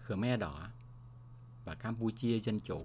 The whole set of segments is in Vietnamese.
Khmer Đỏ và Campuchia Dân Chủ.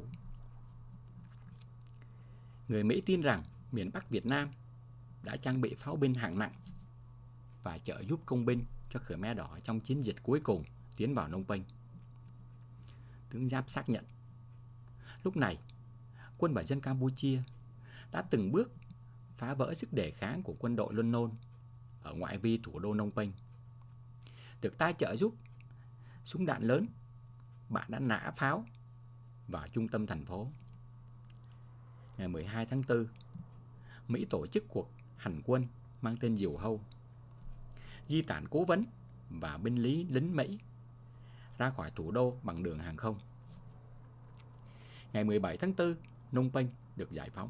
Người Mỹ tin rằng miền Bắc Việt Nam đã trang bị pháo binh hạng nặng và trợ giúp công binh cho Khmer Đỏ trong chiến dịch cuối cùng tiến vào Phnom Penh. Tướng Giáp xác nhận, lúc này quân và dân Campuchia đã từng bước phá vỡ sức đề kháng của quân đội Lon Nol ở ngoại vi thủ đô Phnom Penh. Được ta trợ giúp súng đạn lớn, bạn đã nã pháo vào trung tâm thành phố. Ngày 12 tháng 4, Mỹ tổ chức cuộc hành quân mang tên Diều Hâu, di tản cố vấn và binh lính Mỹ ra khỏi thủ đô bằng đường hàng không. Ngày 17 tháng 4, Phnom Penh được giải phóng.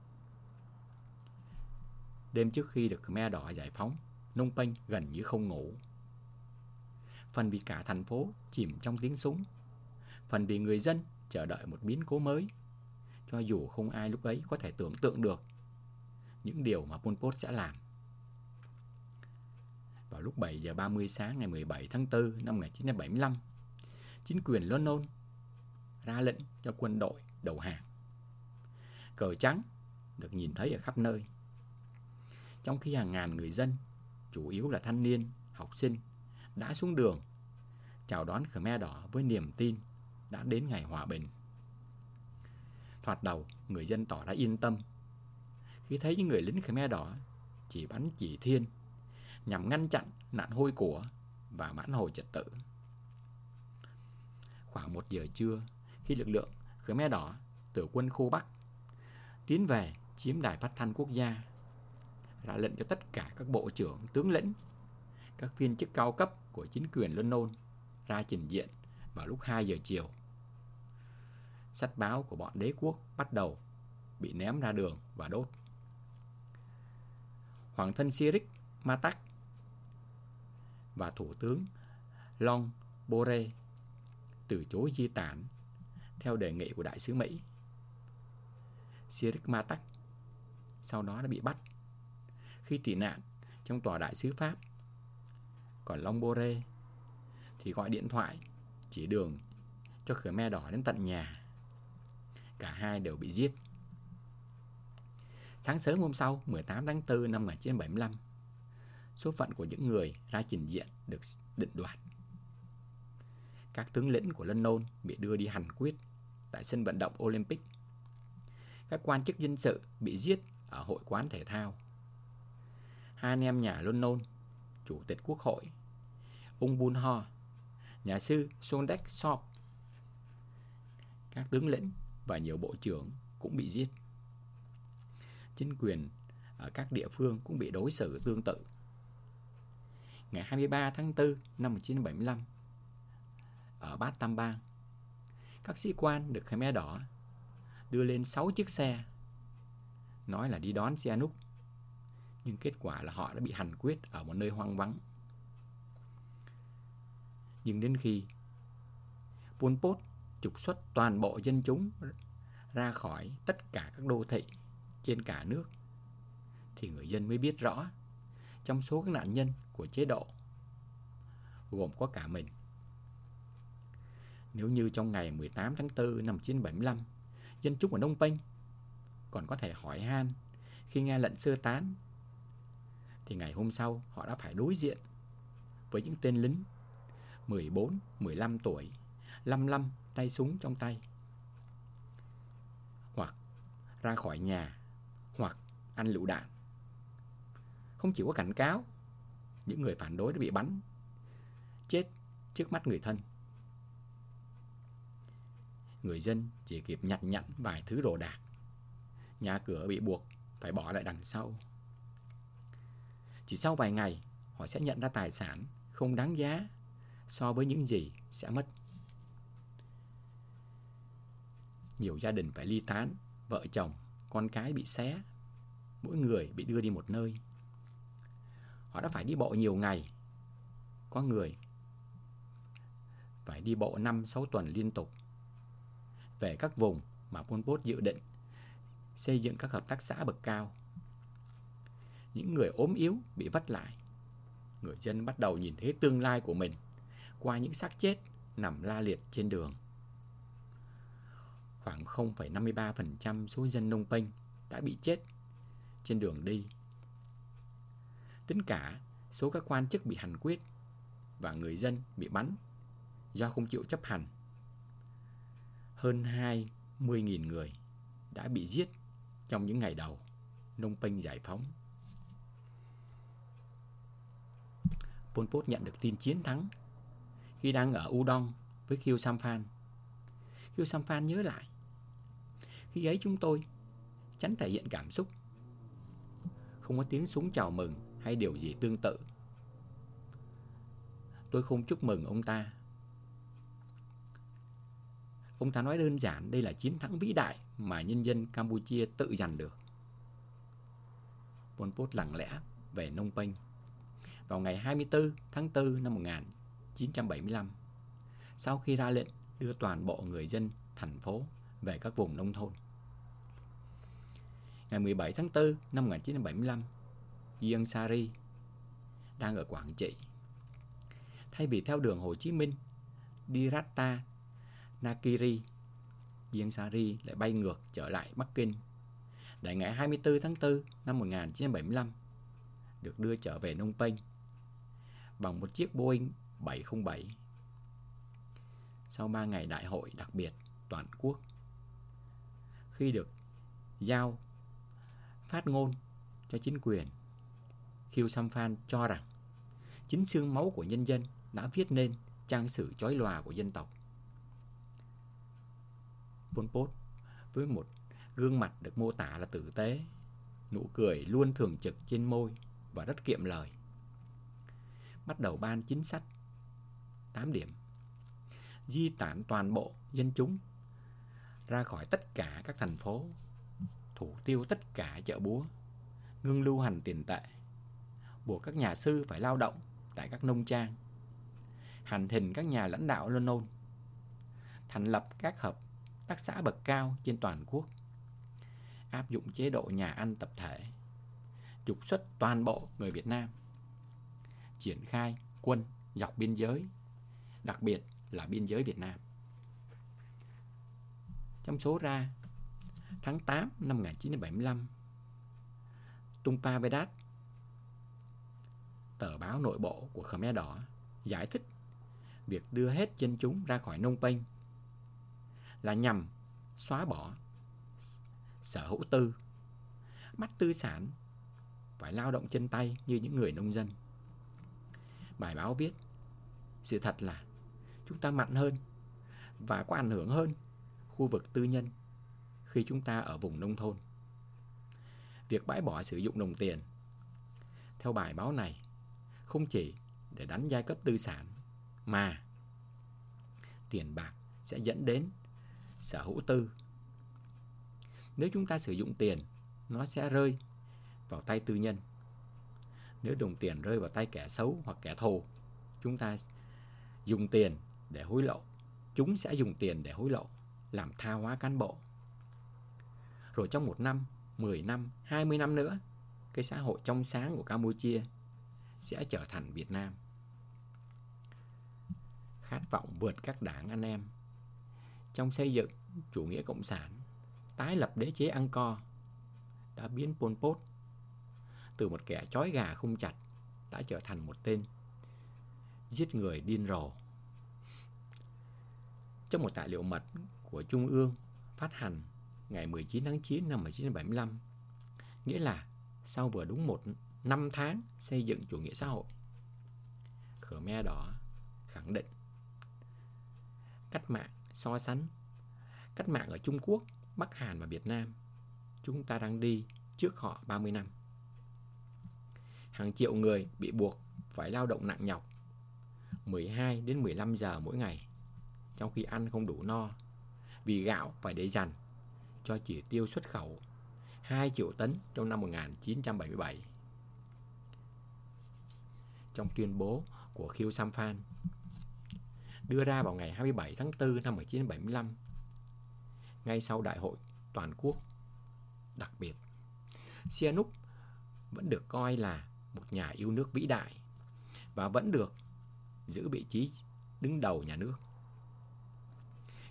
Đêm trước khi được Khmer Đỏ giải phóng, Phnom Penh gần như không ngủ. Phần vì cả thành phố chìm trong tiếng súng, phần vì người dân chờ đợi một biến cố mới, cho dù không ai lúc ấy có thể tưởng tượng được những điều mà Pol Pot sẽ làm. Vào lúc 7 giờ 30 sáng ngày 17 tháng 4 năm 1975, chính quyền Lon Nol ra lệnh cho quân đội đầu hàng. Cờ trắng được nhìn thấy ở khắp nơi, trong khi hàng ngàn người dân, chủ yếu là thanh niên, học sinh, đã xuống đường chào đón Khmer Đỏ với niềm tin đã đến ngày hòa bình. Thoạt đầu, người dân tỏ ra yên tâm khi thấy những người lính Khmer Đỏ chỉ bắn chỉ thiên nhằm ngăn chặn nạn hôi của và vãn hồi trật tự. Khoảng 1 giờ trưa, khi lực lượng Khmer Đỏ từ quân khu Bắc tiến về chiếm đài phát thanh quốc gia, ra lệnh cho tất cả các bộ trưởng, tướng lĩnh, các viên chức cao cấp của chính quyền Lon Nol ra trình diện vào lúc 2 giờ chiều. Sách báo của bọn đế quốc bắt đầu bị ném ra đường và đốt. Hoàng thân Sirik Matak và Thủ tướng Long Bore từ chối di tản theo đề nghị của đại sứ Mỹ. Sirik Matak sau đó đã bị bắt khi tị nạn trong tòa đại sứ Pháp. Còn Long Bore thì gọi điện thoại chỉ đường cho Khmer Đỏ đến tận nhà. Cả hai đều bị giết. Sáng sớm hôm sau, 18 tháng 4 năm 1975, số phận của những người ra trình diện được định đoạt. Các tướng lĩnh của Lon Nol bị đưa đi hành quyết tại sân vận động Olympic. Các quan chức dân sự bị giết ở hội quán thể thao. Hai anh em nhà Lon Nol, chủ tịch quốc hội Ung Bun Ho, nhà sư Sondek Sop, các tướng lĩnh và nhiều bộ trưởng cũng bị giết. Chính quyền ở các địa phương cũng bị đối xử tương tự. Ngày 23 tháng 4 năm 1975, ở Bát Tam Bang, các sĩ quan được Khmer Đỏ đưa lên 6 chiếc xe, nói là đi đón Sihanouk, nhưng kết quả là họ đã bị hành quyết ở một nơi hoang vắng. Nhưng đến khi Pol Pot trục xuất toàn bộ dân chúng ra khỏi tất cả các đô thị trên cả nước, thì người dân mới biết rõ trong số các nạn nhân của chế độ gồm có cả mình. Nếu như trong ngày 18 tháng 4 năm 1975, dân chúng ở Phnom Penh còn có thể hỏi han khi nghe lệnh sơ tán, thì ngày hôm sau họ đã phải đối diện với những tên lính 14, 15 tuổi, lăm lăm tay súng trong tay, hoặc ra khỏi nhà, hoặc ăn lựu đạn. Không chỉ có cảnh cáo, những người phản đối đã bị bắn chết trước mắt người thân. Người dân chỉ kịp nhặt nhạnh vài thứ đồ đạc, nhà cửa bị buộc phải bỏ lại đằng sau. Chỉ sau vài ngày, họ sẽ nhận ra tài sản không đáng giá so với những gì sẽ mất. Nhiều gia đình phải ly tán, vợ chồng, con cái bị xé, mỗi người bị đưa đi một nơi. Họ đã phải đi bộ nhiều ngày, có người phải đi bộ 5-6 tuần liên tục về các vùng mà Pol Pot dự định xây dựng các hợp tác xã bậc cao. Những người ốm yếu bị vất lại. Người dân bắt đầu nhìn thấy tương lai của mình qua những xác chết nằm la liệt trên đường. Khoảng 0,53% số dân Phnom Penh đã bị chết trên đường đi. Tính cả số các quan chức bị hành quyết và người dân bị bắn do không chịu chấp hành, hơn 20.000 người đã bị giết trong những ngày đầu Phnom Penh giải phóng. Pol Pot nhận được tin chiến thắng khi đang ở Udon với Khieu Samphan. Khieu Samphan nhớ lại, khi ấy chúng tôi tránh thể hiện cảm xúc, không có tiếng súng chào mừng hay điều gì tương tự. Tôi không chúc mừng ông ta. Ông ta nói đơn giản đây là chiến thắng vĩ đại mà nhân dân Campuchia tự giành được. Pol Pot lặng lẽ về Phnom Penh vào ngày 24 tháng 4 năm 1975, sau khi ra lệnh đưa toàn bộ người dân thành phố về các vùng nông thôn. Ngày 17 tháng 4 năm 1975, Ieng Sari đang ở Quảng Trị. Thay vì theo đường Hồ Chí Minh đi Ratanakiri, Ieng Sari lại bay ngược trở lại Bắc Kinh để ngày 24 tháng 4 năm 1975 được đưa trở về Phnom Penh bằng một chiếc Boeing 707. Sau 3 ngày đại hội đặc biệt toàn quốc, khi được giao phát ngôn cho chính quyền, Khieu Samphan cho rằng chính xương máu của nhân dân đã viết nên trang sử chói lòa của dân tộc. Pol Pot với một gương mặt được mô tả là tử tế, nụ cười luôn thường trực trên môi và rất kiệm lời, bắt đầu ban chính sách 8 điểm: di tản toàn bộ dân chúng ra khỏi tất cả các thành phố, thủ tiêu tất cả chợ búa, ngưng lưu hành tiền tệ, buộc các nhà sư phải lao động tại các nông trang, hành hình các nhà lãnh đạo Lon Nol, thành lập các hợp tác xã bậc cao trên toàn quốc, áp dụng chế độ nhà ăn tập thể, trục xuất toàn bộ người Việt Nam, triển khai quân dọc biên giới, đặc biệt là biên giới Việt Nam. Trong số ra, tháng 8 năm 1975, Tumpa Vedat, tờ báo nội bộ của Khmer Đỏ, giải thích việc đưa hết dân chúng ra khỏi Phnom Penh là nhằm xóa bỏ sở hữu tư, bắt tư sản phải lao động chân tay như những người nông dân. Bài báo viết, sự thật là chúng ta mạnh hơn và có ảnh hưởng hơn khu vực tư nhân khi chúng ta ở vùng nông thôn. Việc bãi bỏ sử dụng đồng tiền, theo bài báo này, không chỉ để đánh giai cấp tư sản, mà tiền bạc sẽ dẫn đến sở hữu tư. Nếu chúng ta sử dụng tiền, nó sẽ rơi vào tay tư nhân. Nếu đồng tiền rơi vào tay kẻ xấu hoặc kẻ thù, chúng ta dùng tiền để hối lộ. Chúng sẽ dùng tiền để hối lộ, làm tha hóa cán bộ. Rồi trong 1 năm, 10 năm, 20 năm nữa, cái xã hội trong sáng của Campuchia sẽ trở thành Việt Nam. Khát vọng vượt các đảng anh em trong xây dựng chủ nghĩa cộng sản, tái lập đế chế Angkor đã biến Pol Pot từ một kẻ trói gà không chặt đã trở thành một tên giết người điên rồ. Trong một tài liệu mật của Trung ương phát hành ngày 19 tháng 9 năm 1975, nghĩa là sau vừa đúng 1 năm tháng xây dựng chủ nghĩa xã hội, Khmer Đỏ khẳng định cách mạng so sánh cách mạng ở Trung Quốc, Bắc Hàn và Việt Nam, chúng ta đang đi trước họ 30 năm. Hàng triệu người bị buộc phải lao động nặng nhọc 12 đến 15 giờ mỗi ngày, trong khi ăn không đủ no, vì gạo phải để dành cho chỉ tiêu xuất khẩu 2 triệu tấn trong năm 1977. Trong tuyên bố của Khieu Samphan đưa ra vào ngày 27 tháng 4 năm 1975, ngay sau đại hội toàn quốc đặc biệt, Sihanouk vẫn được coi là một nhà yêu nước vĩ đại và vẫn được giữ vị trí đứng đầu nhà nước.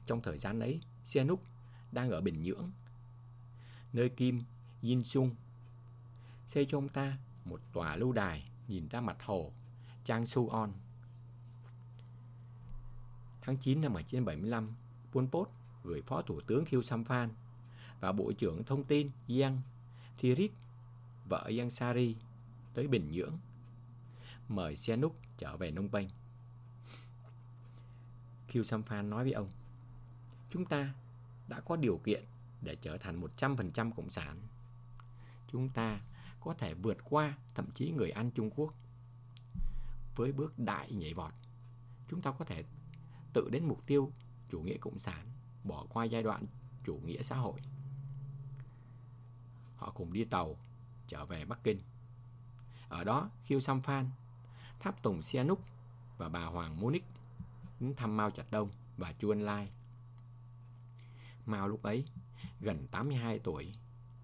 Trong thời gian ấy, Sihanouk đang ở Bình Nhưỡng, nơi Kim Il-sung xây cho ông ta một tòa lâu đài nhìn ra mặt hồ Changsuon. Tháng 9 năm 1975, Pol Pot gửi Phó Thủ tướng Khieu Samphan và Bộ trưởng Thông tin Ieng Thirit, vợ Ieng Sari, tới Bình Nhưỡng, mời Sihanouk trở về Phnom Penh. Khieu Samphan nói với ông: "Chúng ta đã có điều kiện để trở thành 100% cộng sản. Chúng ta có thể vượt qua thậm chí người Anh Trung Quốc. Với bước đại nhảy vọt, chúng ta có thể tự đến mục tiêu chủ nghĩa cộng sản, bỏ qua giai đoạn chủ nghĩa xã hội." Họ cùng đi tàu trở về Bắc Kinh. Ở đó, Khieu Samphan tháp tùng Sihanouk và bà Hoàng Monique đến thăm Mao Trạch-đông và Chu Ân Lai. Mao lúc ấy gần 82 tuổi,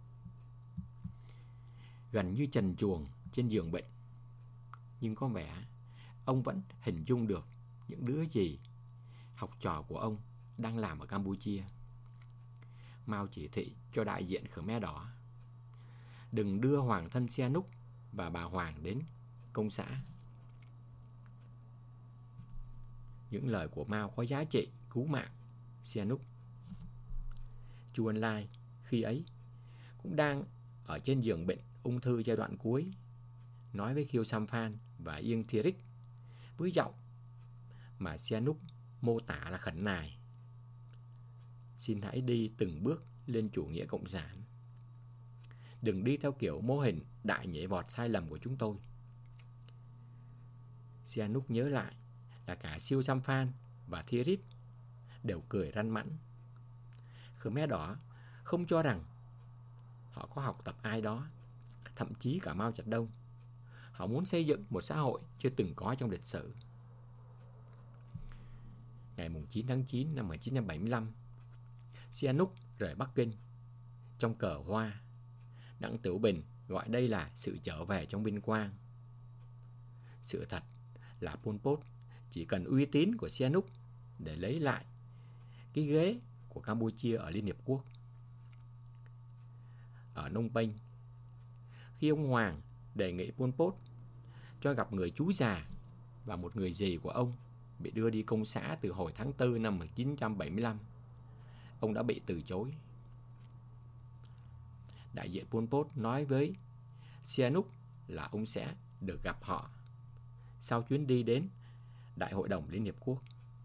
gần như trần truồng trên giường bệnh, nhưng có vẻ ông vẫn hình dung được những đứa gì học trò của ông đang làm ở Campuchia. Mao chỉ thị cho đại diện Khmer Đỏ đừng đưa hoàng thân Sihanouk và bà Hoàng đến công xã. Những lời của Mao có giá trị cứu mạng Sihanouk. Chu Ân Lai khi ấy cũng đang ở trên giường bệnh ung thư giai đoạn cuối, nói với Khieu Samphan và Ieng Thirit với giọng mà Sihanouk mô tả là khẩn nài: "Xin hãy đi từng bước lên chủ nghĩa cộng sản. Đừng đi theo kiểu mô hình đại nhảy vọt sai lầm của chúng tôi." Sihanouk nhớ lại là cả Khieu Samphan và Thirit đều cười răn mãn. Khmer Đỏ không cho rằng họ có học tập ai đó, thậm chí cả Mao Trạch-đông. Họ muốn xây dựng một xã hội chưa từng có trong lịch sử. Ngày 9 tháng 9 năm 1975, Sihanouk rời Bắc Kinh trong cờ hoa. Đặng Tiểu Bình gọi đây là sự trở về trong vinh quang. Sự thật là Pol Pot chỉ cần uy tín của Sihanouk để lấy lại cái ghế của Campuchia ở Liên Hiệp Quốc. Ở Phnom Penh, khi ông Hoàng đề nghị Pol Pot cho gặp người chú già và một người dì của ông bị đưa đi công xã từ hồi tháng 4 năm 1975, ông đã bị từ chối. Đại diện Pol Pot nói với Sihanouk là ông sẽ được gặp họ sau chuyến đi đến Đại hội đồng Liên Hiệp Quốc.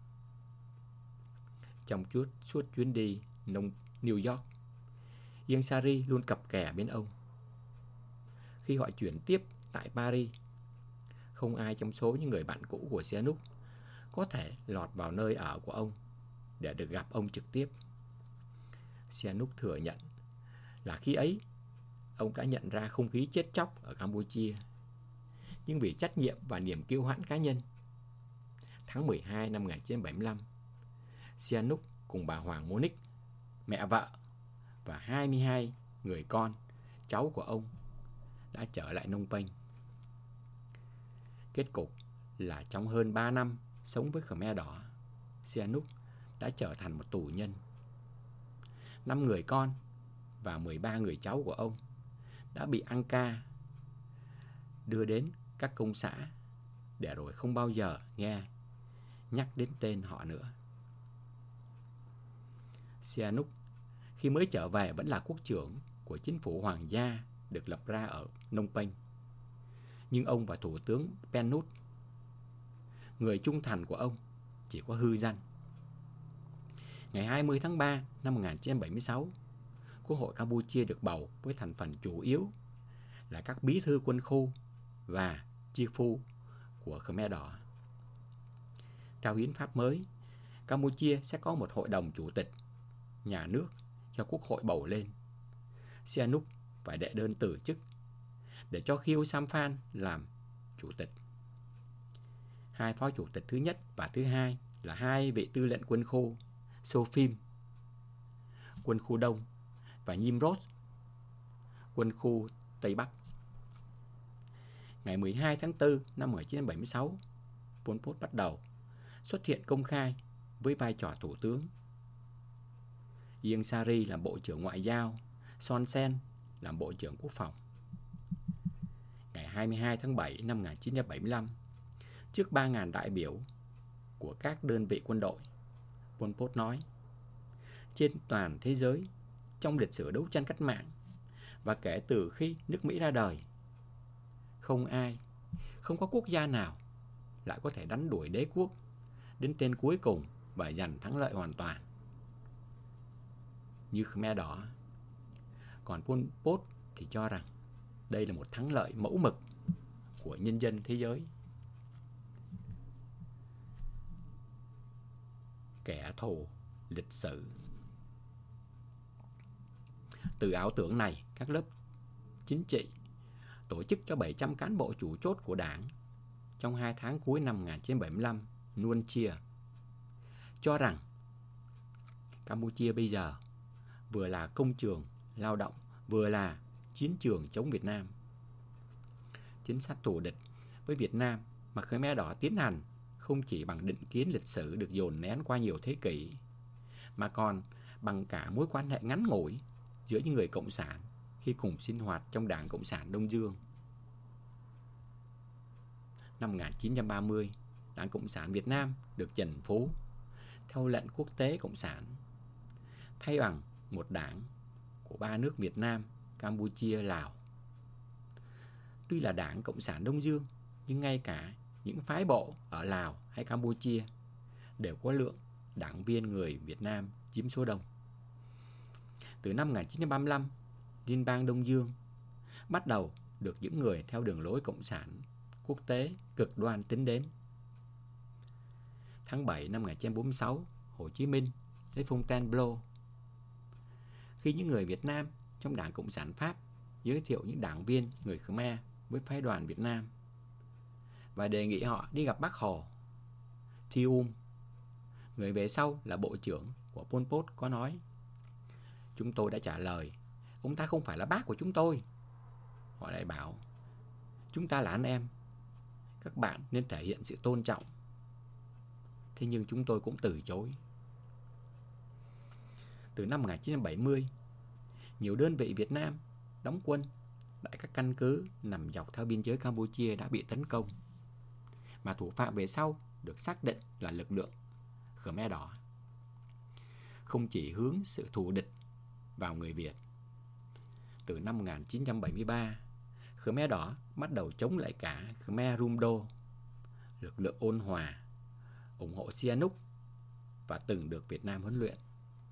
Trong suốt chuyến đi New York, Ieng Sari luôn cặp kè bên ông. Khi họ chuyển tiếp tại Paris, không ai trong số những người bạn cũ của Sihanouk có thể lọt vào nơi ở của ông để được gặp ông trực tiếp. Sihanouk thừa nhận là khi ấy ông đã nhận ra không khí chết chóc ở Campuchia, nhưng vì trách nhiệm và niềm kiêu hãnh cá nhân, tháng 12 năm 1975, Sihanouk cùng bà Hoàng Monique, mẹ vợ, và 22 người con, cháu của ông đã trở lại Phnom Penh. Kết cục là trong hơn 3 năm sống với Khmer Đỏ, Sihanouk đã trở thành một tù nhân. 5 người con và 13 người cháu của ông đã bị Angka đưa đến các công xã để rồi không bao giờ nghe nhắc đến tên họ nữa. Sihanouk khi mới trở về vẫn là quốc trưởng của chính phủ hoàng gia được lập ra ở Phnom Penh. Nhưng ông và Thủ tướng Pen Nut, người trung thành của ông, chỉ có hư danh. Ngày 20 tháng 3 năm 1976, Quốc hội Campuchia được bầu với thành phần chủ yếu là các bí thư quân khu và chi phu của Khmer Đỏ. Theo hiến pháp mới, Campuchia sẽ có một hội đồng chủ tịch nhà nước do Quốc hội bầu lên. Sihanouk phải đệ đơn từ chức để cho Khieu Samphan làm chủ tịch. Hai phó chủ tịch thứ nhất và thứ hai là hai vị tư lệnh quân khu Sophim, quân khu Đông, và Nimrod, quân khu Tây Bắc. Ngày 12 tháng 4 năm 1976, Pol Pot bắt đầu xuất hiện công khai với vai trò thủ tướng Ieng Sari làm Bộ trưởng Ngoại giao, Son Sen làm Bộ trưởng Quốc phòng. Ngày 22 tháng 7 năm 1975, trước 3.000 đại biểu của các đơn vị quân đội, Pol Pot nói: trên toàn thế giới, trong lịch sử đấu tranh cách mạng và kể từ khi nước Mỹ ra đời, không có quốc gia nào lại có thể đánh đuổi đế quốc đến tên cuối cùng và giành thắng lợi hoàn toàn như Khmer Đỏ. Còn Pol Pot thì cho rằng đây là một thắng lợi mẫu mực của nhân dân thế giới. Kẻ thù lịch sử. Từ ảo tưởng này, các lớp chính trị tổ chức cho 700 cán bộ chủ chốt của đảng trong 2 tháng cuối năm 1975 nuông chiêng cho rằng Campuchia bây giờ vừa là công trường lao động, vừa là chiến trường chống Việt Nam. Chính sách thù địch với Việt Nam mà Khmer Đỏ tiến hành không chỉ bằng định kiến lịch sử được dồn nén qua nhiều thế kỷ, mà còn bằng cả mối quan hệ ngắn ngủi giữa những người cộng sản khi cùng sinh hoạt trong Đảng Cộng sản Đông Dương. Năm 1930, Đảng Cộng sản Việt Nam được trần phú theo lệnh quốc tế cộng sản, thay bằng một đảng của 3 nước Việt Nam, Campuchia, Lào. Tuy là Đảng Cộng sản Đông Dương, nhưng ngay cả những phái bộ ở Lào hay Campuchia đều có lượng đảng viên người Việt Nam chiếm số đông. Từ năm 1935, Liên bang Đông Dương bắt đầu được những người theo đường lối cộng sản quốc tế cực đoan tính đến. Tháng 7 năm 1946, Hồ Chí Minh đến Fontainebleau. Khi những người Việt Nam trong Đảng Cộng sản Pháp giới thiệu những đảng viên người Khmer với phái đoàn Việt Nam và đề nghị họ đi gặp Bác Hồ, Thi người về sau là bộ trưởng của Pol Pot, có nói: chúng tôi đã trả lời, ông ta không phải là bác của chúng tôi. Họ lại bảo: chúng ta là anh em, các bạn nên thể hiện sự tôn trọng. Thế nhưng chúng tôi cũng từ chối. Từ năm 1970, nhiều đơn vị Việt Nam đóng quân tại các căn cứ nằm dọc theo biên giới Campuchia đã bị tấn công, mà thủ phạm về sau được xác định là lực lượng Khmer Đỏ. Không chỉ hướng sự thù địch vào người Việt, từ năm 1973, Khmer Đỏ bắt đầu chống lại cả Khmer Rum Do, lực lượng ôn hòa, ủng hộ Sihanouk và từng được Việt Nam huấn luyện.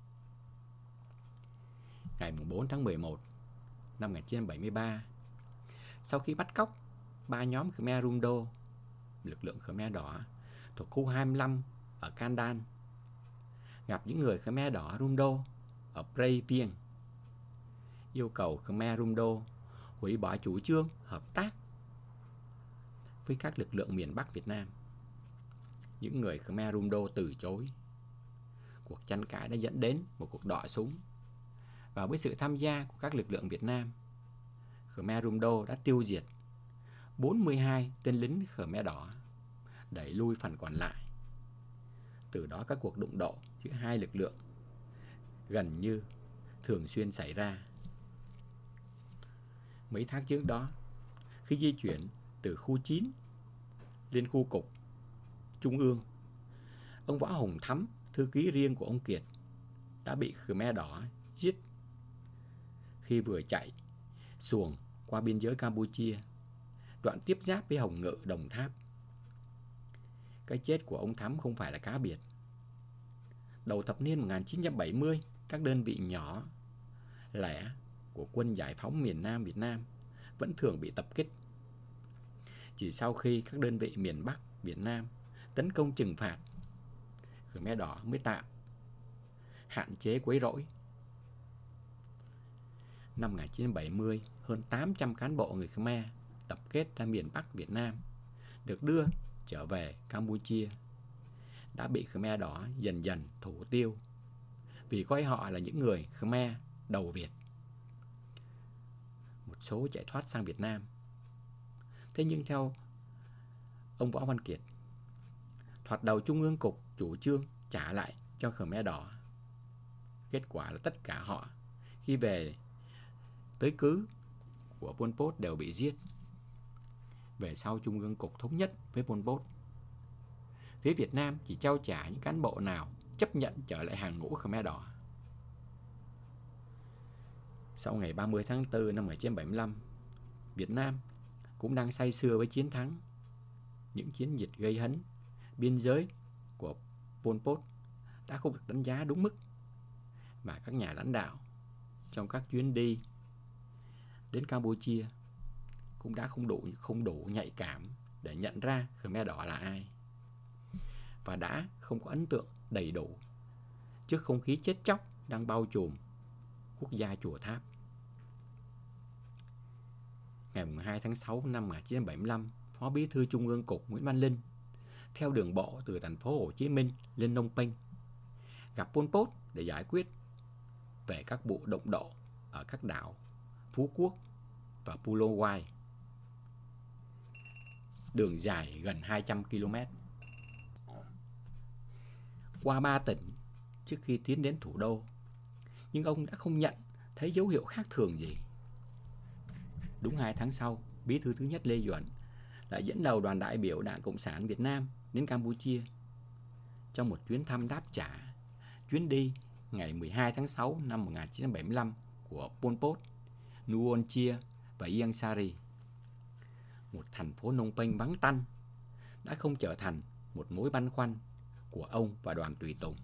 Ngày 4 tháng 11 năm 1973, sau khi bắt cóc 3 nhóm Khmer Rum Do, lực lượng Khmer Đỏ thuộc khu 25 ở Kandan, gặp những người Khmer Đỏ Rum Do ở Prey Vieng, yêu cầu Khmer Rum Do hủy bỏ chủ trương hợp tác với các lực lượng miền Bắc Việt Nam. Những người Khmer Rum Do từ chối. Cuộc tranh cãi đã dẫn đến một cuộc đọ súng, và với sự tham gia của các lực lượng Việt Nam, Khmer Rum Do đã tiêu diệt 42 tên lính Khmer Đỏ, đẩy lui phần còn lại. Từ đó các cuộc đụng độ giữa hai lực lượng gần như thường xuyên xảy ra. Mấy tháng trước đó, khi di chuyển từ khu 9 lên khu cục Trung ương, ông Võ Hồng Thắm, thư ký riêng của ông Kiệt, đã bị Khmer Đỏ giết khi vừa chạy xuồng qua biên giới Campuchia, đoạn tiếp giáp với Hồng Ngự, Đồng Tháp. Cái chết của ông Thắm không phải là cá biệt. Đầu thập niên 1970, các đơn vị nhỏ lẻ của quân giải phóng miền Nam Việt Nam vẫn thường bị tập kích. Chỉ sau khi các đơn vị miền Bắc Việt Nam tấn công trừng phạt, Khmer Đỏ mới tạm hạn chế quấy rối. Năm 1970, hơn 800 cán bộ người Khmer tập kết ra miền Bắc Việt Nam được đưa trở về Campuchia đã bị Khmer Đỏ dần dần thủ tiêu vì coi họ là những người Khmer đầu Việt. Một số chạy thoát sang Việt Nam. Thế nhưng theo ông Võ Văn Kiệt, thoạt đầu Trung ương Cục chủ trương trả lại cho Khmer Đỏ Kết quả là tất cả họ khi về tới cứ của Pol Pot đều bị giết. Về sau Trung ương cục thống nhất với Pol Pot. Phía Việt Nam chỉ trao trả những cán bộ nào chấp nhận trở lại hàng ngũ Khmer Đỏ. Sau ngày 30 tháng 4 năm 1975, Việt Nam cũng đang say sưa với chiến thắng. Những chiến dịch gây hấn biên giới của Pol Pot đã không được đánh giá đúng mức, và các nhà lãnh đạo trong các chuyến đi đến Campuchia cũng đã không đủ nhạy cảm để nhận ra Khmer Đỏ là ai, và đã không có ấn tượng đầy đủ trước không khí chết chóc đang bao trùm quốc gia Chùa Tháp. Ngày 2 tháng 6 năm 1975, Phó Bí thư Trung ương Cục Nguyễn Văn Linh theo đường bộ từ thành phố Hồ Chí Minh lên Phnom Penh, gặp Pol Pot để giải quyết về các vụ động độ ở các đảo Phú Quốc và Pulo Wai. Đường dài gần 200 km. Qua 3 tỉnh trước khi tiến đến thủ đô, nhưng ông đã không nhận thấy dấu hiệu khác thường gì. Đúng 2 tháng sau, Bí thư thứ nhất Lê Duẩn lại dẫn đầu đoàn đại biểu Đảng Cộng sản Việt Nam đến Campuchia trong một chuyến thăm đáp trả chuyến đi ngày 12 tháng 6 năm 1975 của Pol Pot, Nuon Chea và Ieng Sari. Một thành phố Phnom Penh vắng tanh đã không trở thành một mối băn khoăn của ông và đoàn tùy tùng.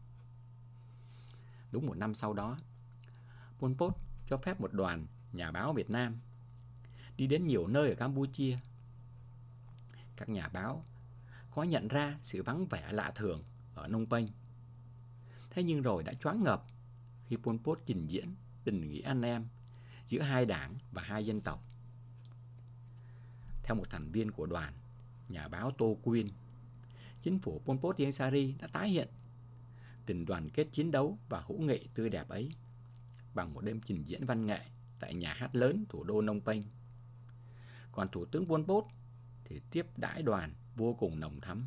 Đúng một năm sau đó, Pol Pot cho phép một đoàn nhà báo Việt Nam đi đến nhiều nơi ở Campuchia. Các nhà báo khó nhận ra sự vắng vẻ lạ thường ở Phnom Penh. Thế nhưng rồi đã choáng ngợp khi Pol Pot trình diễn tình nghĩa anh em giữa hai đảng và hai dân tộc. Theo một thành viên của đoàn, nhà báo Tô Quyên, chính phủ Pol Pot Ieng Sari đã tái hiện tình đoàn kết chiến đấu và hữu nghị tươi đẹp ấy bằng một đêm trình diễn văn nghệ tại nhà hát lớn thủ đô Phnom Penh. Còn Thủ tướng Pol Pot thì tiếp đãi đoàn vô cùng nồng thắm.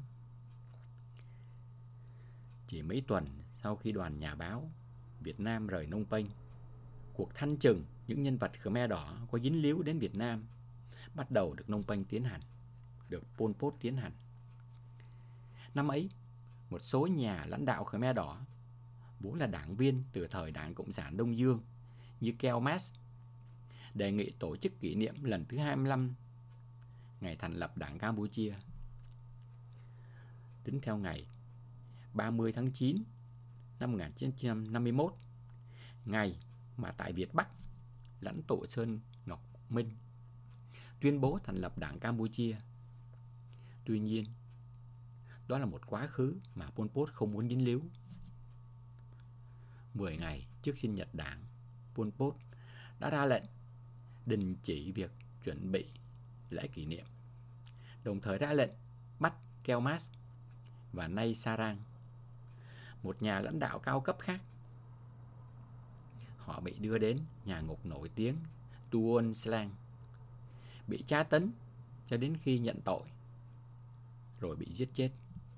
Chỉ mấy tuần sau khi đoàn nhà báo Việt Nam rời Phnom Penh, cuộc thanh trừng những nhân vật Khmer Đỏ có dính líu đến Việt Nam bắt đầu được Phnom Penh được Pol Pot tiến hành. Năm ấy, một số nhà lãnh đạo Khmer Đỏ vốn là đảng viên từ thời Đảng Cộng sản Đông Dương như Keo Mas đề nghị tổ chức kỷ niệm lần thứ 25 ngày thành lập Đảng Campuchia. Tính theo ngày 30 tháng 9 năm 1951, ngày mà tại Việt Bắc, lãnh tụ Sơn Ngọc Minh tuyên bố thành lập Đảng Campuchia. Tuy nhiên, đó là một quá khứ mà Pol Pot không muốn dính líu. 10 ngày trước sinh nhật đảng, Pol Pot đã ra lệnh đình chỉ việc chuẩn bị lễ kỷ niệm, đồng thời ra lệnh bắt Keo Mas và Nay Sarang, một nhà lãnh đạo cao cấp khác. Họ bị đưa đến nhà ngục nổi tiếng Tuon Slang, bị tra tấn cho đến khi nhận tội, rồi bị giết chết.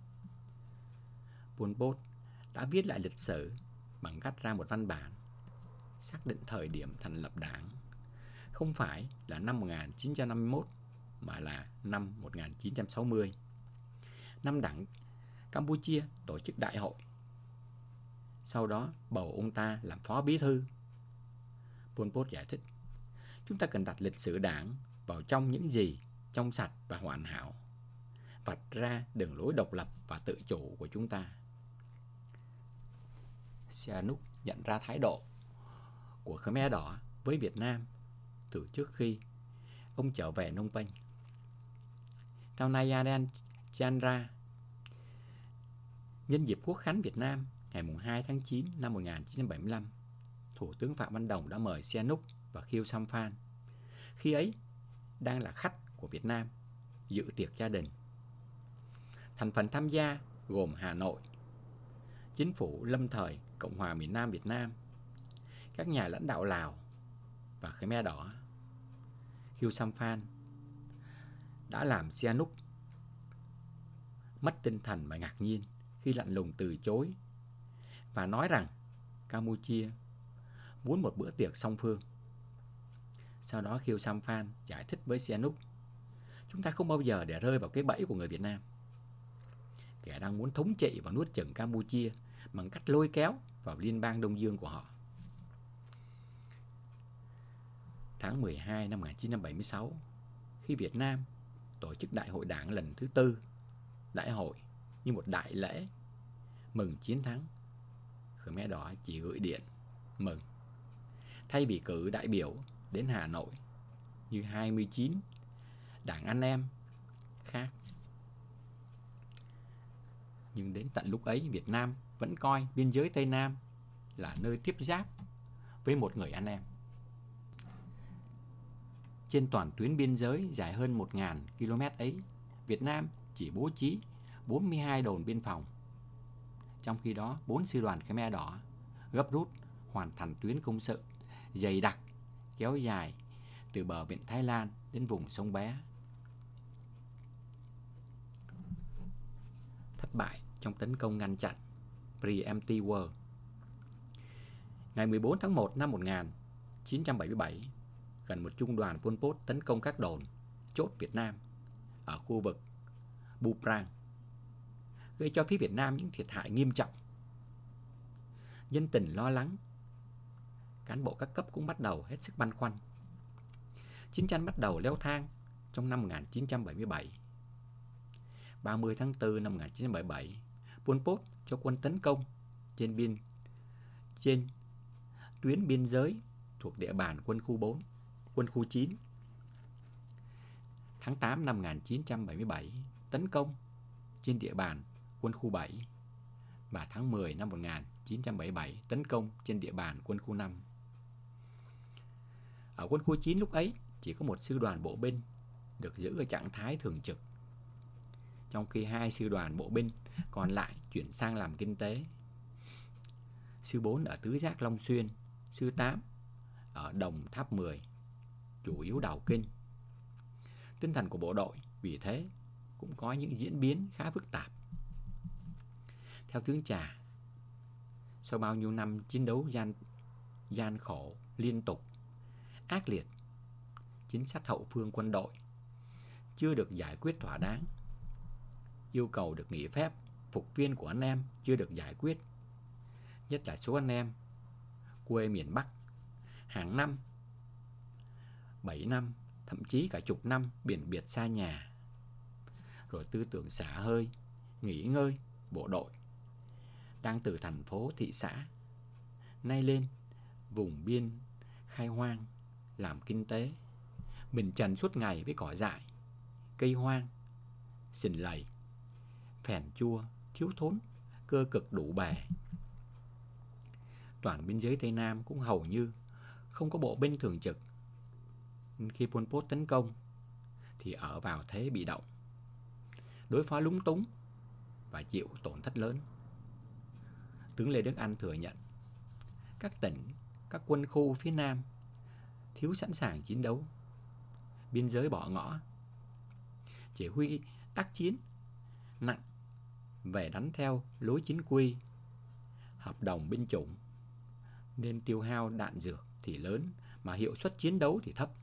Pol Pot đã viết lại lịch sử bằng cách ra một văn bản xác định thời điểm thành lập đảng không phải là năm 1951 mà là năm 1960, năm đảng Campuchia tổ chức đại hội. Sau đó bầu ông ta làm phó bí thư. Pol Pot giải thích, chúng ta cần đặt lịch sử đảng vào trong những gì trong sạch và hoàn hảo, vạch ra đường lối độc lập và tự chủ của chúng ta. Sihanouk nhận ra thái độ của Khmer Đỏ với Việt Nam từ trước khi ông trở về Phnom Penh. Theo Nayaden Chandra, nhân dịp Quốc khánh Việt Nam ngày 2 tháng 9 năm 1975, Thủ tướng Phạm Văn Đồng đã mời Sihanouk và Khieu Samphan, khi ấy đang là khách của Việt Nam, dự tiệc gia đình. Thành phần tham gia gồm Hà Nội, Chính phủ lâm thời Cộng hòa miền Nam Việt Nam, các nhà lãnh đạo Lào và Khmer Đỏ. Khieu Samphan đã làm Sihanouk mất tinh thần và ngạc nhiên khi lạnh lùng từ chối và nói rằng Campuchia muốn một bữa tiệc song phương. Sau đó Khieu Samphan giải thích với Sihanouk: chúng ta không bao giờ để rơi vào cái bẫy của người Việt Nam, kẻ đang muốn thống trị và nuốt chửng Campuchia bằng cách lôi kéo vào liên bang Đông Dương của họ. Tháng 12 năm 1976, khi Việt Nam tổ chức Đại hội Đảng lần thứ 4, đại hội như một đại lễ mừng chiến thắng, Khmer Đỏ chỉ gửi điện mừng thay vì cử đại biểu đến Hà Nội như 29 đảng anh em khác. Nhưng đến tận lúc ấy, Việt Nam vẫn coi biên giới Tây Nam là nơi tiếp giáp với một người anh em. Trên toàn tuyến biên giới dài hơn 1.000 km ấy, Việt Nam chỉ bố trí 42 đồn biên phòng. Trong khi đó, 4 sư đoàn Khmer Đỏ gấp rút hoàn thành tuyến công sự dày đặc kéo dài từ bờ biển Thái Lan đến vùng sông Bé. Thất bại trong tấn công ngăn chặn Preemptive War. Ngày 14 tháng 1 năm 1977, gần một trung đoàn Pol Pot tấn công các đồn chốt Việt Nam ở khu vực Buprang, gây cho phía Việt Nam những thiệt hại nghiêm trọng. Dân tình lo lắng, cán bộ các cấp cũng bắt đầu hết sức băn khoăn. Chiến tranh bắt đầu leo thang trong năm 1977. 30 tháng 4 năm 1977, Pol Pot cho quân tấn công trên tuyến biên giới thuộc địa bàn quân khu 4, quân khu 9. Tháng 8 năm 1977, tấn công trên địa bàn quân khu 7 và tháng 10 năm 1977 tấn công trên địa bàn quân khu 5. Ở quân khu 9 lúc ấy chỉ có một sư đoàn bộ binh được giữ ở trạng thái thường trực, trong khi 2 sư đoàn bộ binh còn lại chuyển sang làm kinh tế. Sư 4 ở Tứ Giác Long Xuyên, sư 8 ở Đồng Tháp 10, chủ yếu đào kinh. Tinh thần của bộ đội vì thế cũng có những diễn biến khá phức tạp. Theo tướng Trà, sau bao nhiêu năm chiến đấu gian khổ liên tục, ác liệt, chính sách hậu phương quân đội chưa được giải quyết thỏa đáng. Yêu cầu được nghỉ phép phục viên của anh em chưa được giải quyết, nhất là số anh em quê miền Bắc hàng năm 7 năm, thậm chí cả chục năm biển biệt xa nhà. Rồi tư tưởng xả hơi, nghỉ ngơi bộ đội đang từ thành phố thị xã nay lên vùng biên khai hoang làm kinh tế, mình trần suốt ngày với cỏ dại, cây hoang, sình lầy, phèn chua, thiếu thốn, cơ cực đủ bề. Toàn biên giới Tây Nam cũng hầu như không có bộ binh thường trực. Khi Pol Pot tấn công thì ở vào thế bị động, đối phó lúng túng và chịu tổn thất lớn. Tướng Lê Đức Anh thừa nhận các tỉnh, các quân khu phía Nam thiếu sẵn sàng chiến đấu, biên giới bỏ ngỏ, chỉ huy tác chiến nặng về đánh theo lối chính quy, hợp đồng binh chủng, nên tiêu hao đạn dược thì lớn mà hiệu suất chiến đấu thì thấp.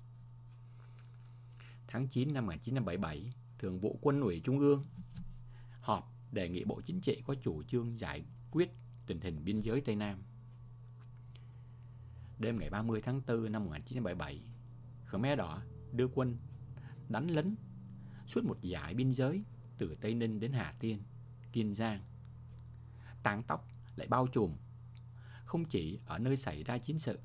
Tháng 9 năm 1977, Thường vụ Quân ủy Trung ương họp đề nghị Bộ Chính trị có chủ trương giải quyết tình hình biên giới Tây Nam. Đêm ngày 30 tháng 4 năm 1977, Khmer Đỏ đưa quân đánh lấn suốt một dải biên giới từ Tây Ninh đến Hà Tiên, Kiên Giang. Tang tóc lại bao trùm không chỉ ở nơi xảy ra chiến sự.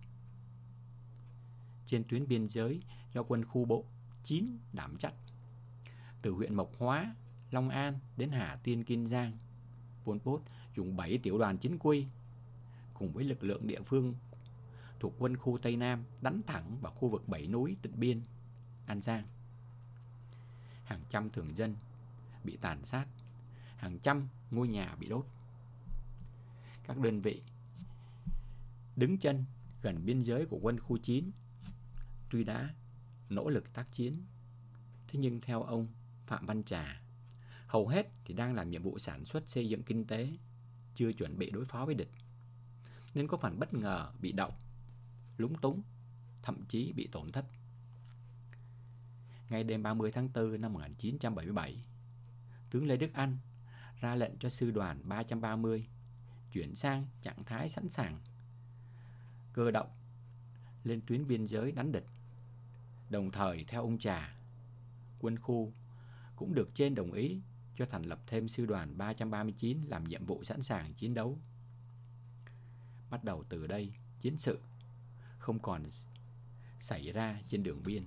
Trên tuyến biên giới do quân khu bộ 9 đảm trách, từ huyện Mộc Hóa, Long An đến Hà Tiên, Kiên Giang, Pol Pot dùng 7 tiểu đoàn chính quy cùng với lực lượng địa phương thuộc quân khu Tây Nam đánh thẳng vào khu vực Bảy Núi, Tịnh Biên, An Giang. Hàng trăm thường dân bị tàn sát, hàng trăm ngôi nhà bị đốt. Các đơn vị đứng chân gần biên giới của quân khu 9 tuy đã nỗ lực tác chiến, thế nhưng theo ông Phạm Văn Trà, hầu hết thì đang làm nhiệm vụ sản xuất xây dựng kinh tế, chưa chuẩn bị đối phó với địch. nên có phần bất ngờ, bị động, lúng túng, thậm chí bị tổn thất. Ngay đêm 30 tháng 4 năm 1977, tướng Lê Đức Anh ra lệnh cho sư đoàn 330 chuyển sang trạng thái sẵn sàng cơ động lên tuyến biên giới đánh địch. Đồng thời, theo ông Trà, quân khu cũng được trên đồng ý cho thành lập thêm sư đoàn 339 làm nhiệm vụ sẵn sàng chiến đấu. Bắt đầu từ đây, chiến sự không còn xảy ra trên đường biên.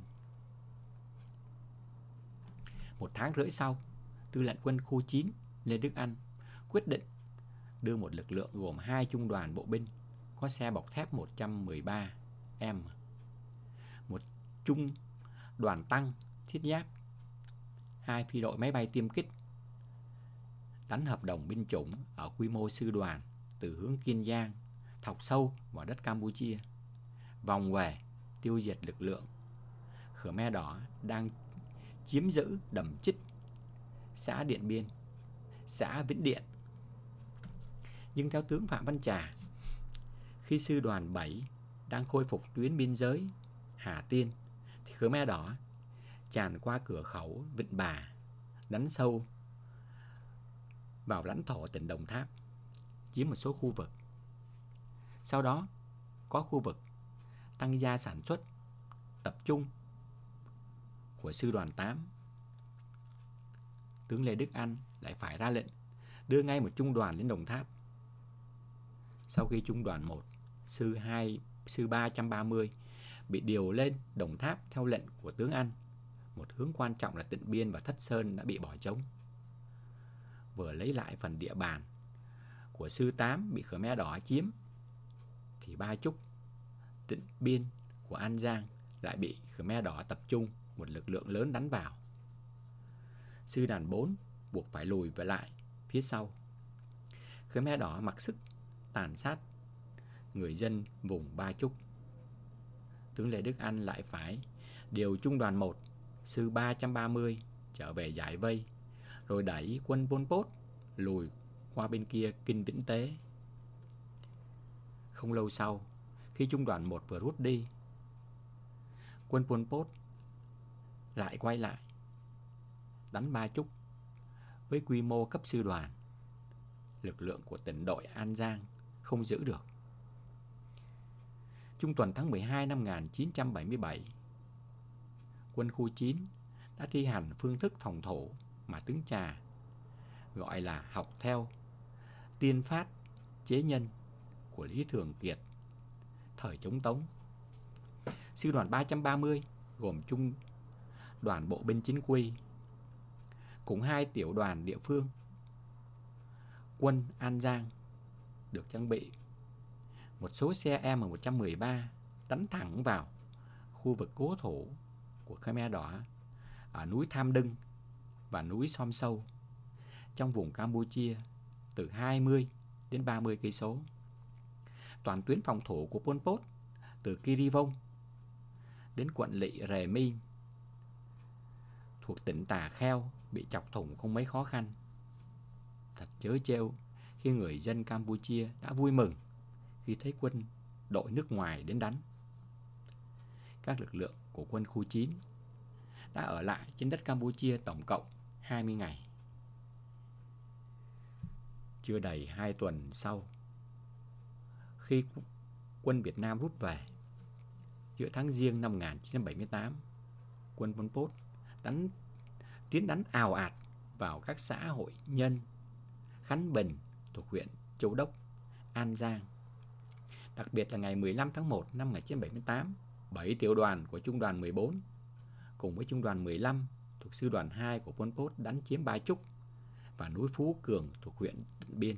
1 tháng rưỡi sau, Tư lệnh quân khu 9 Lê Đức Anh quyết định đưa một lực lượng gồm 2 trung đoàn bộ binh có xe bọc thép 113M, một trung đoàn tăng thiết giáp, 2 phi đội máy bay tiêm kích, đánh hợp đồng binh chủng ở quy mô sư đoàn từ hướng Kiên Giang thọc sâu vào đất Campuchia, vòng về tiêu diệt lực lượng Khmer Đỏ đang chiếm giữ Đầm Chích, xã Điện Biên, xã Vĩnh Điện. Nhưng theo tướng Phạm Văn Trà, khi sư đoàn 7 đang khôi phục tuyến biên giới Hà Tiên thì Khmer Đỏ tràn qua cửa khẩu Vịnh Bà, đánh sâu vào lãnh thổ tỉnh Đồng Tháp, chiếm một số khu vực. Sau đó có khu vực tăng gia sản xuất tập trung của sư đoàn 8. Tướng Lê Đức Anh lại phải ra lệnh đưa ngay một trung đoàn lên Đồng Tháp. Sau khi trung đoàn 1, sư 330 bị điều lên Đồng Tháp theo lệnh của tướng Anh, một hướng quan trọng là Tịnh Biên và Thất Sơn đã bị bỏ trống. Vừa lấy lại phần địa bàn của sư 8 bị Khmer Đỏ chiếm, thì Ba Chúc, Tịnh Biên của An Giang lại bị Khmer Đỏ tập trung một lực lượng lớn đánh vào. Sư đoàn 4 buộc phải lùi về lại phía sau. Khmer Đỏ mặc sức tàn sát người dân vùng Ba Chúc. Tướng Lê Đức Anh lại phải điều trung đoàn 1, sư 330 trở về giải vây, rồi đẩy quân Pol Pot lùi qua bên kia Kinh Vĩnh Tế. Không lâu sau, khi trung đoàn 1 vừa rút đi, quân Pol Pot lại quay lại đánh Ba Chúc với quy mô cấp sư đoàn. Lực lượng của tỉnh đội An Giang không giữ được. Trung tuần tháng 12 năm 1977, quân khu 9 đã thi hành phương thức phòng thủ mà tướng Trà gọi là học theo tiên phát chế nhân của Lý Thường Kiệt thời chống Tống. Sư đoàn 330 gồm trung đoàn bộ binh chính quy cùng 2 tiểu đoàn địa phương quân An Giang được trang bị một số xe M113 đánh thẳng vào khu vực cố thủ của Khmer Đỏ ở núi Tham Đưng và núi Som Sâu trong vùng Campuchia từ 20 đến 30 cây số. Toàn tuyến phòng thủ của Pol Pot từ Kirivong đến quận lỵ Rề Minh thuộc tỉnh Tà Kheo bị chọc thủng không mấy khó khăn. Thật trớ trêu khi người dân Campuchia đã vui mừng khi thấy quân đội nước ngoài đến đánh. Các lực lượng của quân khu 9 đã ở lại trên đất Campuchia tổng cộng 20 ngày. Chưa đầy 2 tuần sau, khi quân Việt Nam rút về, giữa tháng Giêng năm 1978, quân Pol Pot tiến đánh ào ạt vào các xã Hội Nhân, Khánh Bình thuộc huyện Châu Đốc, An Giang. Đặc biệt là ngày 15 tháng 1 năm 1978, 7 tiểu đoàn của trung đoàn 14 cùng với trung đoàn 15 thuộc sư đoàn 2 của Pol Pot đánh chiếm Ba Chúc và núi Phú Cường thuộc huyện Tịnh Biên.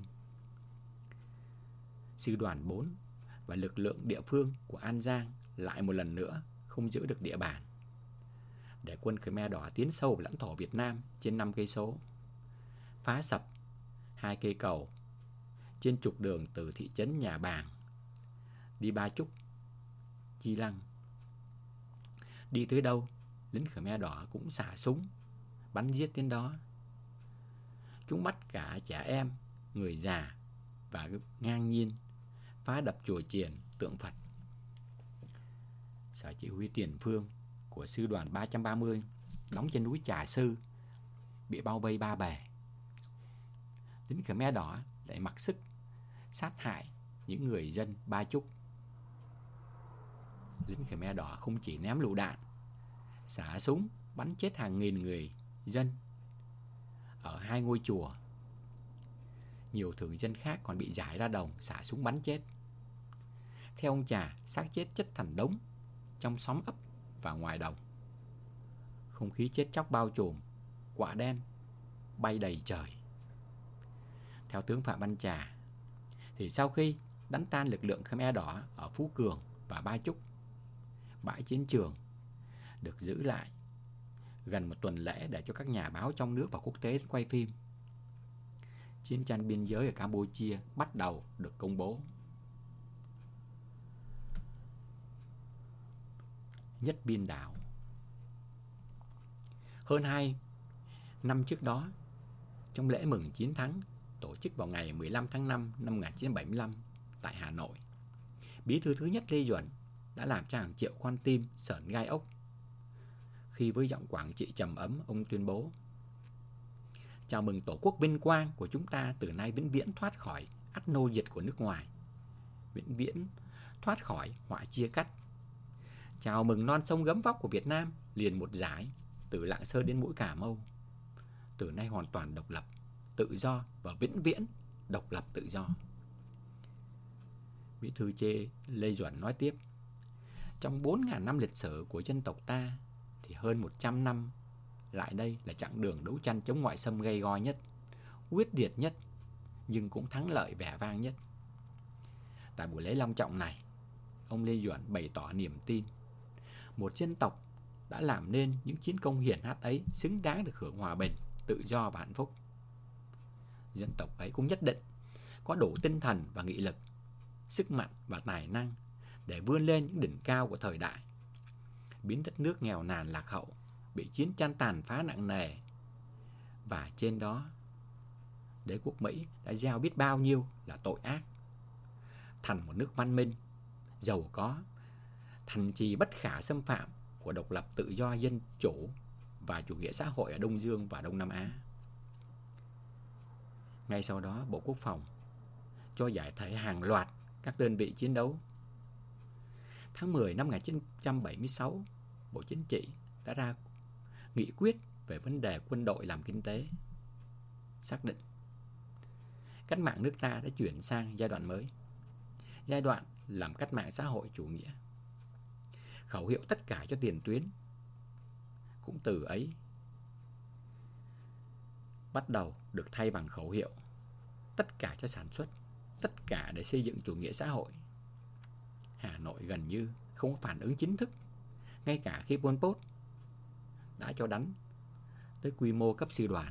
Sư đoàn 4 và lực lượng địa phương của An Giang lại một lần nữa không giữ được địa bàn, để quân Khmer Đỏ tiến sâu vào lãnh thổ Việt Nam trên 5 cây số, phá sập 2 cây cầu trên trục đường từ thị trấn Nhà Bàng đi Ba Chúc, Chi Lăng. Đi tới đâu, lính Khmer Đỏ cũng xả súng bắn giết đến đó. Chúng bắt cả trẻ em, người già và ngang nhiên phá đập chùa chiền, tượng Phật. Sở chỉ huy tiền phương của sư đoàn 330 đóng trên núi Trà Sư bị bao vây ba bề. Lính Khmer Đỏ lại mặc sức sát hại những người dân Ba Chúc. Lính Khmer Đỏ không chỉ ném lựu đạn, xả súng bắn chết hàng nghìn người dân ở hai ngôi chùa. Nhiều thường dân khác còn bị giải ra đồng xả súng bắn chết. Theo ông Trà, xác chết chất thành đống trong xóm ấp và ngoài đồng. Không khí chết chóc bao trùm, quạ đen bay đầy trời. Theo tướng Phạm Văn Trà, thì sau khi đánh tan lực lượng Khmer Đỏ ở Phú Cường và Ba Chúc, bãi chiến trường được giữ lại gần một tuần lễ để cho các nhà báo trong nước và quốc tế quay phim. Chiến tranh biên giới ở Campuchia bắt đầu được công bố. Nhất biên đảo. Hơn 2 năm trước đó, trong lễ mừng chiến thắng tổ chức vào ngày 15 tháng 5 năm 1975 tại Hà Nội, Bí thư thứ nhất Lê Duẩn đã làm cho hàng triệu con tim sởn gai ốc khi với giọng Quảng Trị trầm ấm ông tuyên bố: chào mừng Tổ quốc vinh quang của chúng ta từ nay vĩnh viễn thoát khỏi ách nô dịch của nước ngoài, vĩnh viễn thoát khỏi họa chia cắt. Chào mừng non sông gấm vóc của Việt Nam liền một dải từ Lạng Sơn đến mũi Cà Mau, từ nay hoàn toàn độc lập, tự do và vĩnh viễn độc lập tự do. Bí thư Lê Duẩn nói tiếp: trong 4.000 năm lịch sử của dân tộc ta thì hơn 100 năm lại đây là chặng đường đấu tranh chống ngoại xâm gay go nhất, quyết liệt nhất, nhưng cũng thắng lợi vẻ vang nhất. Tại buổi lễ long trọng này, ông Lê Duẩn bày tỏ niềm tin một dân tộc đã làm nên những chiến công hiển hách ấy xứng đáng được hưởng hòa bình, tự do và hạnh phúc. Dân tộc ấy cũng nhất định có đủ tinh thần và nghị lực, sức mạnh và tài năng để vươn lên những đỉnh cao của thời đại, biến đất nước nghèo nàn lạc hậu, bị chiến tranh tàn phá nặng nề, và trên đó đế quốc Mỹ đã gieo biết bao nhiêu là tội ác, thành một nước văn minh, giàu có, thành trì bất khả xâm phạm của độc lập tự do dân chủ và chủ nghĩa xã hội ở Đông Dương và Đông Nam Á. Ngay sau đó, Bộ Quốc phòng cho giải thể hàng loạt các đơn vị chiến đấu. Tháng 10 năm 1976, Bộ Chính trị đã ra nghị quyết về vấn đề quân đội làm kinh tế, xác định cách mạng nước ta đã chuyển sang giai đoạn mới, giai đoạn làm cách mạng xã hội chủ nghĩa. Khẩu hiệu tất cả cho tiền tuyến cũng từ ấy bắt đầu được thay bằng khẩu hiệu tất cả cho sản xuất, tất cả để xây dựng chủ nghĩa xã hội. Hà Nội gần như không có phản ứng chính thức, ngay cả khi Pol Pot đã cho đánh tới quy mô cấp sư đoàn.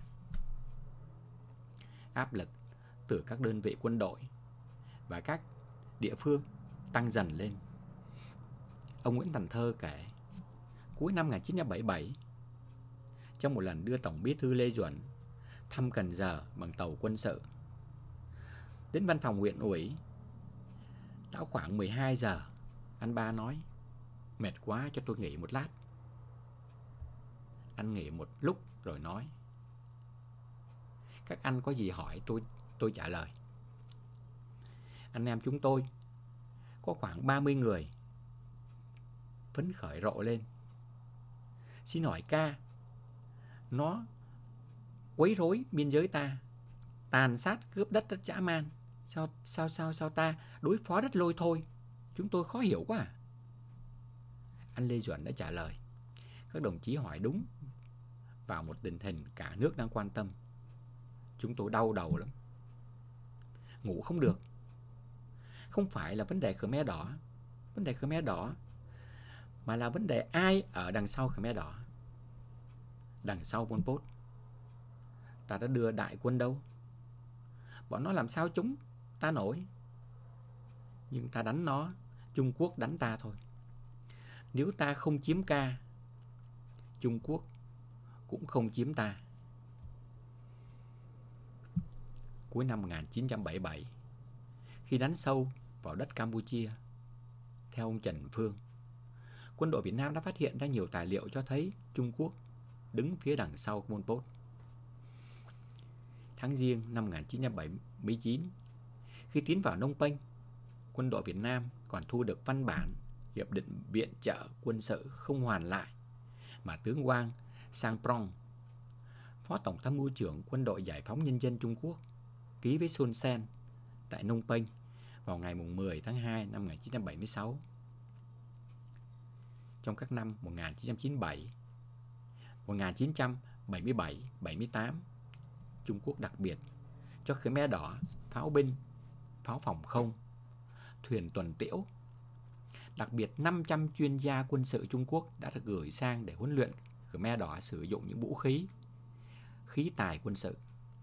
Áp lực từ các đơn vị quân đội và các địa phương tăng dần lên. Ông Nguyễn Thành Thơ kể, cuối năm 1977, trong một lần đưa Tổng Bí thư Lê Duẩn thăm Cần Giờ bằng tàu quân sự, đến văn phòng huyện ủy đã khoảng 12 giờ, anh ba nói: mệt quá, cho tôi nghỉ một lát. Anh nghỉ một lúc rồi nói: các anh có gì hỏi tôi trả lời. Anh em chúng tôi có khoảng 30 người phấn khởi rộ lên: xin hỏi ca, nó quấy rối biên giới ta, tàn sát cướp đất rất dã man, sao ta đối phó rất lôi thôi, chúng tôi khó hiểu quá à. Anh Lê Duẩn đã trả lời: các đồng chí hỏi đúng vào một tình hình cả nước đang quan tâm. Chúng tôi đau đầu lắm, ngủ không được. Không phải là vấn đề Khmer Đỏ, mà là vấn đề ai ở đằng sau Khmer Đỏ, đằng sau Pol Pot. Ta đã đưa đại quân đâu, bọn nó làm sao chúng ta nổi. Nhưng ta đánh nó, Trung Quốc đánh ta thôi. Nếu ta không chiếm Ca, Trung Quốc cũng không chiếm ta. Cuối năm 1977, khi đánh sâu vào đất Campuchia. Theo ông Trần Phương, quân đội Việt Nam đã phát hiện ra nhiều tài liệu cho thấy Trung Quốc đứng phía đằng sau Pol Pot. Tháng Giêng năm 1979, khi tiến vào Phnom Penh, quân đội Việt Nam còn thu được văn bản hiệp định viện trợ quân sự không hoàn lại mà tướng Wang Sangprong, Phó Tổng tham mưu trưởng Quân đội Giải phóng Nhân dân Trung Quốc, ký với Son Sen tại Phnom Penh vào ngày 10 tháng 2 năm 1976. Trong các năm 1997, 1977, 78, Trung Quốc đặc biệt cho Khmer Đỏ pháo binh, pháo phòng không, thuyền tuần tiễu. Đặc biệt 500 chuyên gia quân sự Trung Quốc đã được gửi sang để huấn luyện Khmer Đỏ sử dụng những vũ khí, khí tài quân sự.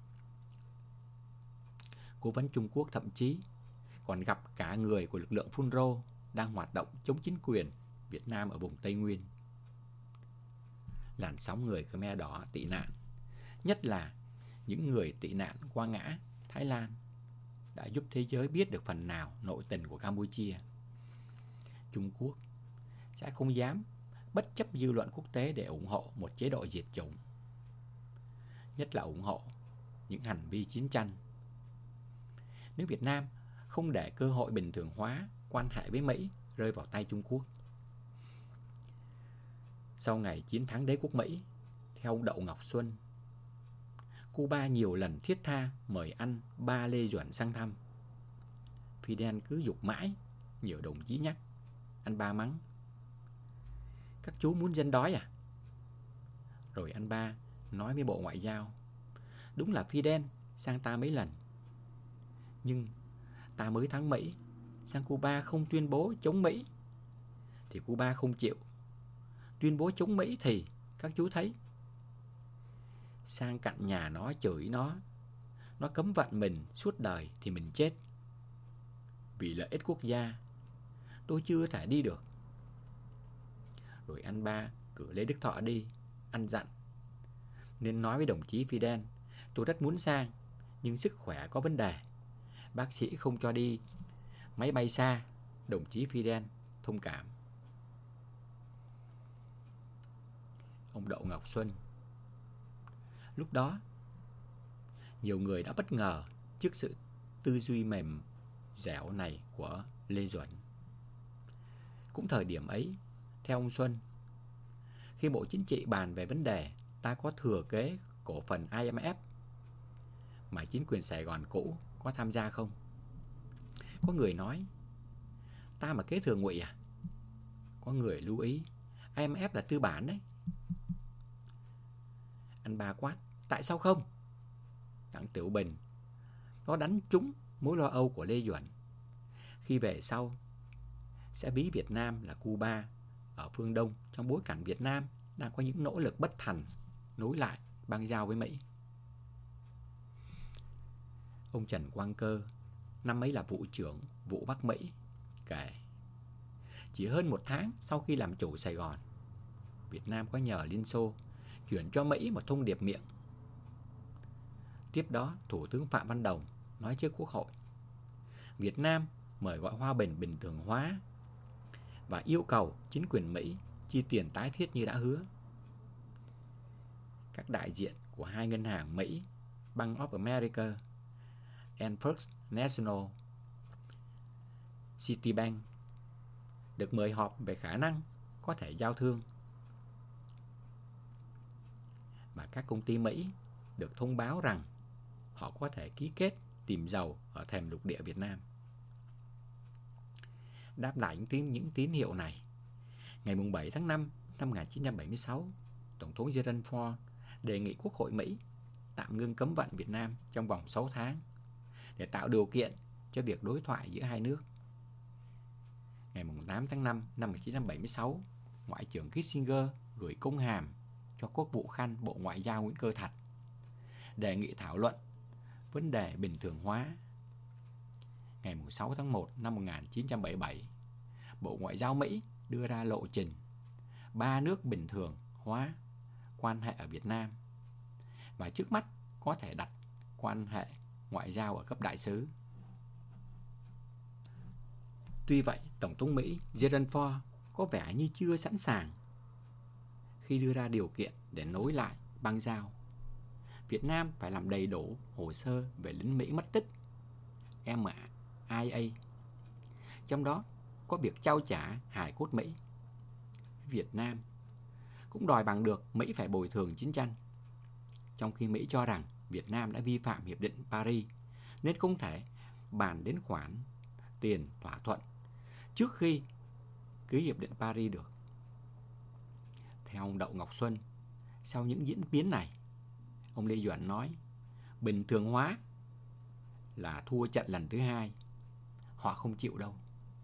Cố vấn Trung Quốc thậm chí còn gặp cả người của lực lượng Phun Rô đang hoạt động chống chính quyền Việt Nam ở vùng Tây Nguyên. Làn sóng người Khmer Đỏ tị nạn, nhất là những người tị nạn qua ngã Thái Lan, đã giúp thế giới biết được phần nào nội tình của Campuchia. Trung Quốc sẽ không dám bất chấp dư luận quốc tế để ủng hộ một chế độ diệt chủng, nhất là ủng hộ những hành vi chiến tranh. Nếu Việt Nam không để cơ hội bình thường hóa quan hệ với Mỹ rơi vào tay Trung Quốc. Sau ngày chiến thắng đế quốc Mỹ, theo ông Đậu Ngọc Xuân, Cuba nhiều lần thiết tha mời anh Ba Lê Duẩn sang thăm. Fidel cứ giục mãi, nhiều đồng chí nhắc. Anh Ba mắng: "Các chú muốn dân đói à?" Rồi anh Ba nói với Bộ Ngoại giao: "Đúng là Fidel sang ta mấy lần, nhưng ta mới thắng Mỹ, sang Cuba không tuyên bố chống Mỹ thì Cuba không chịu. Tuyên bố chống Mỹ thì các chú thấy, sang cạnh nhà nó chửi nó cấm vận mình suốt đời thì mình chết. Vì lợi ích quốc gia, tôi chưa thể đi được." Rồi anh Ba cử Lê Đức Thọ đi, ăn dặn: "Nên nói với đồng chí Fidel, tôi rất muốn sang, nhưng sức khỏe có vấn đề. Bác sĩ không cho đi máy bay xa, đồng chí Fidel thông cảm." Ông Đậu Ngọc Xuân. Lúc đó, nhiều người đã bất ngờ trước sự tư duy mềm dẻo này của Lê Duẩn. Cũng thời điểm ấy, theo ông Xuân, khi Bộ Chính trị bàn về vấn đề ta có thừa kế cổ phần IMF mà chính quyền Sài Gòn cũ có tham gia không, có người nói: "Ta mà kế thừa Ngụy à?" Có người lưu ý: "IMF là tư bản đấy." Anh Ba quát: "Tại sao không?" Đặng Tiểu Bình: "Nó đánh trúng mối lo âu của Lê Duẩn. Khi về sau sẽ ví Việt Nam là Cuba ở phương Đông, trong bối cảnh Việt Nam đang có những nỗ lực bất thành nối lại bang giao với Mỹ." Ông Trần Quang Cơ, năm ấy là vụ trưởng vụ Bắc Mỹ, kể: "Chỉ hơn 1 tháng sau khi làm chủ Sài Gòn, Việt Nam có nhờ Liên Xô chuyển cho Mỹ một thông điệp miệng. Tiếp đó, Thủ tướng Phạm Văn Đồng nói trước Quốc hội: Việt Nam mời gọi hòa bình bình thường hóa và yêu cầu chính quyền Mỹ chi tiền tái thiết như đã hứa. Các đại diện của hai ngân hàng Mỹ, Bank of America and First National, Citibank, được mời họp về khả năng có thể giao thương. Và các công ty Mỹ được thông báo rằng họ có thể ký kết tìm dầu ở thềm lục địa Việt Nam." Đáp lại những tín hiệu này, ngày 7 tháng 5 năm 1976, Tổng thống Gerald Ford đề nghị Quốc hội Mỹ tạm ngưng cấm vận Việt Nam trong vòng 6 tháng để tạo điều kiện cho việc đối thoại giữa hai nước. Ngày 8 tháng 5 năm 1976, Ngoại trưởng Kissinger gửi công hàm cho Quốc vụ Khanh Bộ Ngoại giao Nguyễn Cơ Thạch đề nghị thảo luận vấn đề bình thường hóa. Ngày 6 tháng 1 năm 1977, Bộ Ngoại giao Mỹ đưa ra lộ trình 3 nước bình thường hóa quan hệ ở Việt Nam và trước mắt có thể đặt quan hệ ngoại giao ở cấp đại sứ. Tuy vậy, Tổng thống Mỹ Gerald Ford có vẻ như chưa sẵn sàng khi đưa ra điều kiện để nối lại bang giao. Việt Nam phải làm đầy đủ hồ sơ về lính Mỹ mất tích MIA, trong đó có việc trao trả hài cốt Mỹ. Việt Nam cũng đòi bằng được Mỹ phải bồi thường chiến tranh, trong khi Mỹ cho rằng Việt Nam đã vi phạm Hiệp định Paris nên không thể bàn đến khoản tiền thỏa thuận trước khi ký Hiệp định Paris được. Theo ông Đậu Ngọc Xuân, sau những diễn biến này, ông Lê Duẩn nói bình thường hóa là thua trận lần thứ hai. Họ không chịu đâu.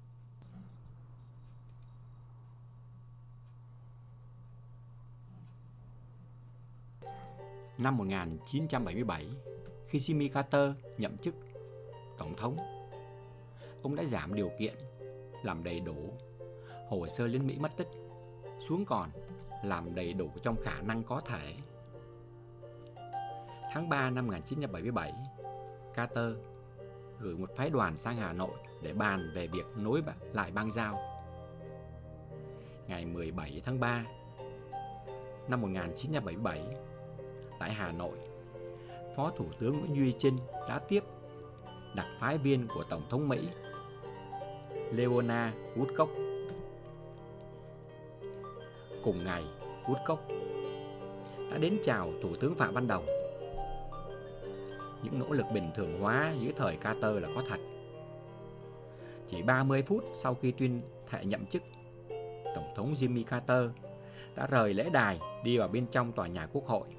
Năm 1977, khi Jimmy Carter nhậm chức Tổng thống, ông đã giảm điều kiện làm đầy đủ hồ sơ lính Mỹ mất tích xuống còn làm đầy đủ trong khả năng có thể. Tháng 3 năm 1977, Carter gửi một phái đoàn sang Hà Nội để bàn về việc nối lại bang giao. Ngày 17 tháng 3 năm 1977, tại Hà Nội, Phó Thủ tướng Nguyễn Duy Trinh đã tiếp đặc phái viên của Tổng thống Mỹ Leonard Woodcock. Cùng ngày, Woodcock đã đến chào Thủ tướng Phạm Văn Đồng. Những nỗ lực bình thường hóa dưới thời Carter là có thật. Chỉ 30 phút sau khi tuyên thệ nhậm chức, Tổng thống Jimmy Carter đã rời lễ đài đi vào bên trong tòa nhà Quốc hội.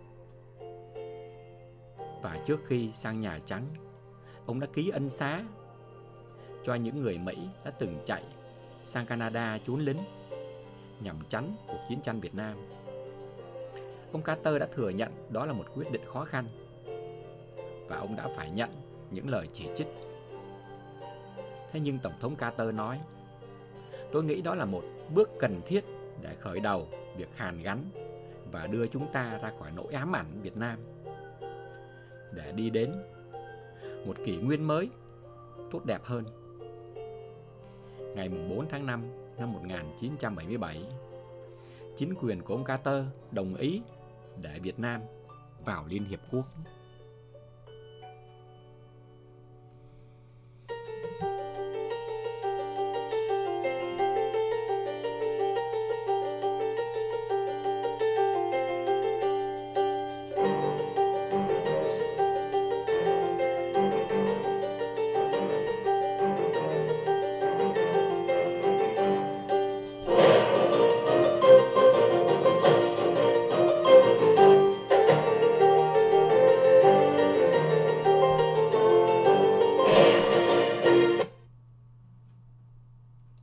Và trước khi sang Nhà Trắng, ông đã ký ân xá cho những người Mỹ đã từng chạy sang Canada trốn lính nhằm tránh cuộc chiến tranh Việt Nam. Ông Carter đã thừa nhận đó là một quyết định khó khăn và ông đã phải nhận những lời chỉ trích. Thế nhưng Tổng thống Carter nói, tôi nghĩ đó là một bước cần thiết để khởi đầu việc hàn gắn và đưa chúng ta ra khỏi nỗi ám ảnh Việt Nam, để đi đến một kỷ nguyên mới tốt đẹp hơn. Ngày 4 tháng 5 năm 1977, chính quyền của ông Carter đồng ý để Việt Nam vào Liên Hiệp Quốc.